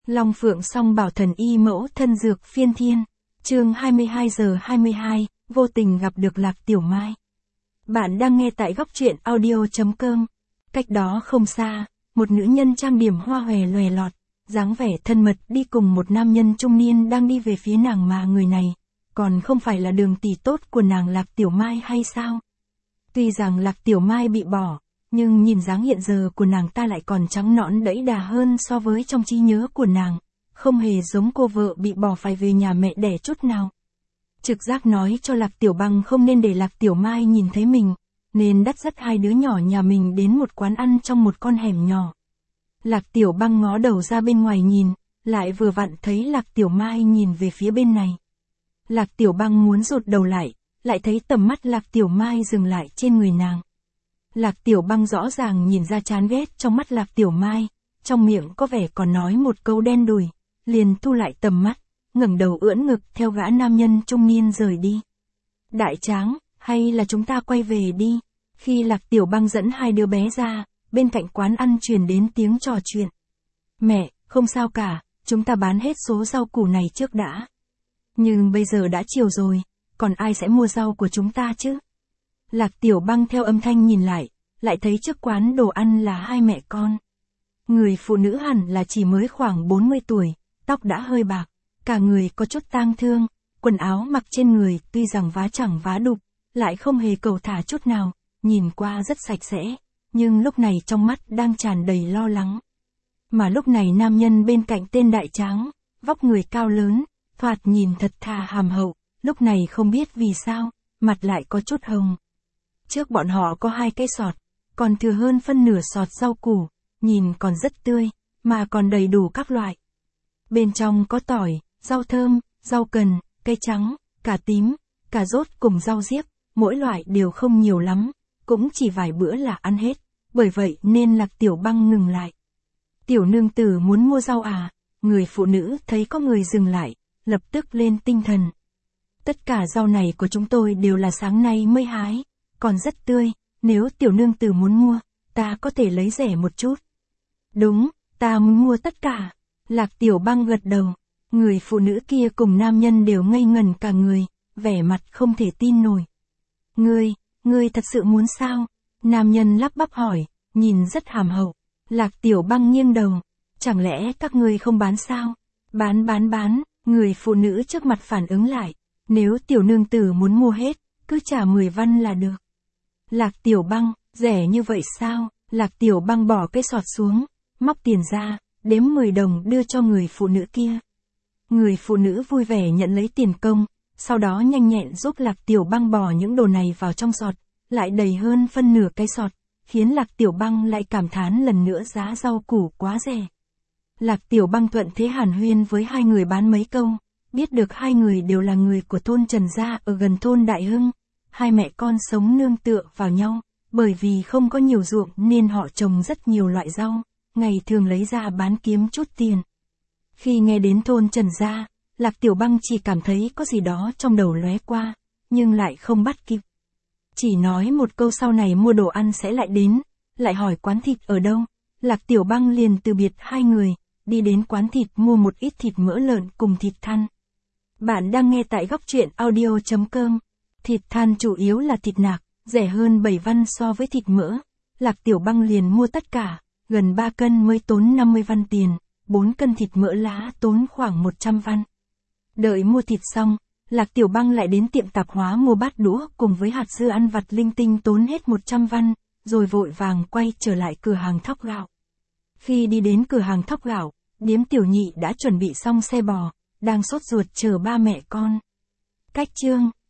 Long Phượng Song Bảo Thần Y Mẫu Thân Dược Phiên Thiên, chương 22:22, vô tình gặp được Lạc Tiểu Mai. Bạn đang nghe tại góc truyện audio.com. Cách đó không xa, một nữ nhân trang điểm hoa hòe lòe lọt, dáng vẻ thân mật đi cùng một nam nhân trung niên đang đi về phía nàng, mà người này còn không phải là đường tỷ tốt của nàng Lạc Tiểu Mai hay sao? Tuy rằng Lạc Tiểu Mai bị bỏ, nhưng nhìn dáng hiện giờ của nàng ta lại còn trắng nõn đẫy đà hơn so với trong trí nhớ của nàng, không hề giống cô vợ bị bỏ phải về nhà mẹ đẻ chút nào. Trực giác nói cho Lạc Tiểu Băng không nên để Lạc Tiểu Mai nhìn thấy mình, nên dắt hai đứa nhỏ nhà mình đến một quán ăn trong một con hẻm nhỏ. Lạc Tiểu Băng ngó đầu ra bên ngoài nhìn, lại vừa vặn thấy Lạc Tiểu Mai nhìn về phía bên này. Lạc Tiểu Băng muốn rụt đầu lại thấy tầm mắt Lạc Tiểu Mai dừng lại trên người nàng. Lạc Tiểu Băng rõ ràng nhìn ra chán ghét trong mắt Lạc Tiểu Mai, trong miệng có vẻ còn nói một câu đen đủi, liền thu lại tầm mắt, ngẩng đầu ưỡn ngực theo gã nam nhân trung niên rời đi. Đại Tráng, hay là chúng ta quay về đi? Khi Lạc Tiểu Băng dẫn hai đứa bé ra, bên cạnh quán ăn truyền đến tiếng trò chuyện. Mẹ, không sao cả, chúng ta bán hết số rau củ này trước đã. Nhưng bây giờ đã chiều rồi, còn ai sẽ mua rau của chúng ta chứ? Lạc Tiểu Băng theo âm thanh nhìn lại thấy trước quán đồ ăn là hai mẹ con. Người phụ nữ hẳn là chỉ mới khoảng 40 tuổi, tóc đã hơi bạc, cả người có chút tang thương, quần áo mặc trên người tuy rằng vá chẳng vá đục, lại không hề cầu thả chút nào, nhìn qua rất sạch sẽ, nhưng lúc này trong mắt đang tràn đầy lo lắng. Mà lúc này nam nhân bên cạnh tên Đại Tráng, vóc người cao lớn, thoạt nhìn thật thà hàm hậu, lúc này không biết vì sao, mặt lại có chút hồng. Trước bọn họ có hai cái sọt, còn thừa hơn phân nửa sọt rau củ, nhìn còn rất tươi, mà còn đầy đủ các loại. Bên trong có tỏi, rau thơm, rau cần, cây trắng, cà tím, cà rốt cùng rau diếp, mỗi loại đều không nhiều lắm, cũng chỉ vài bữa là ăn hết, bởi vậy nên Lạc Tiểu Băng ngừng lại. Tiểu nương tử muốn mua rau à? Người phụ nữ thấy có người dừng lại, lập tức lên tinh thần. Tất cả rau này của chúng tôi đều là sáng nay mới hái, còn rất tươi, nếu tiểu nương tử muốn mua, ta có thể lấy rẻ một chút. Đúng, ta muốn mua tất cả. Lạc Tiểu Băng gật đầu, người phụ nữ kia cùng nam nhân đều ngây ngẩn cả người, vẻ mặt không thể tin nổi. Ngươi thật sự muốn sao? Nam nhân lắp bắp hỏi, nhìn rất hàm hậu. Lạc Tiểu Băng nghiêng đầu, chẳng lẽ các ngươi không bán sao? Bán, người phụ nữ trước mặt phản ứng lại, nếu tiểu nương tử muốn mua hết, cứ trả 10 văn là được. Lạc Tiểu Băng, rẻ như vậy sao? Lạc Tiểu Băng bỏ cái sọt xuống, móc tiền ra, đếm 10 đồng đưa cho người phụ nữ kia. Người phụ nữ vui vẻ nhận lấy tiền công, sau đó nhanh nhẹn giúp Lạc Tiểu Băng bỏ những đồ này vào trong sọt, lại đầy hơn phân nửa cái sọt, khiến Lạc Tiểu Băng lại cảm thán lần nữa giá rau củ quá rẻ. Lạc Tiểu Băng thuận thế hàn huyên với hai người bán mấy câu, biết được hai người đều là người của thôn Trần Gia ở gần thôn Đại Hưng. Hai mẹ con sống nương tựa vào nhau, bởi vì không có nhiều ruộng nên họ trồng rất nhiều loại rau, ngày thường lấy ra bán kiếm chút tiền. Khi nghe đến thôn Trần Gia, Lạc Tiểu Băng chỉ cảm thấy có gì đó trong đầu lóe qua, nhưng lại không bắt kịp. Chỉ nói một câu sau này mua đồ ăn sẽ lại đến, lại hỏi quán thịt ở đâu, Lạc Tiểu Băng liền từ biệt hai người, đi đến quán thịt mua một ít thịt mỡ lợn cùng thịt thăn. Bạn đang nghe tại góc truyện audio.com. Thịt than chủ yếu là thịt nạc, rẻ hơn 7 văn so với thịt mỡ. Lạc Tiểu Băng liền mua tất cả, gần 3 cân mới tốn 50 văn tiền, 4 cân thịt mỡ lá tốn khoảng 100 văn. Đợi mua thịt xong, Lạc Tiểu Băng lại đến tiệm tạp hóa mua bát đũa cùng với hạt dưa ăn vặt linh tinh tốn hết 100 văn, rồi vội vàng quay trở lại cửa hàng thóc gạo. Khi đi đến cửa hàng thóc gạo, điếm Tiểu Nhị đã chuẩn bị xong xe bò, đang sốt ruột chờ ba mẹ con. Cách chương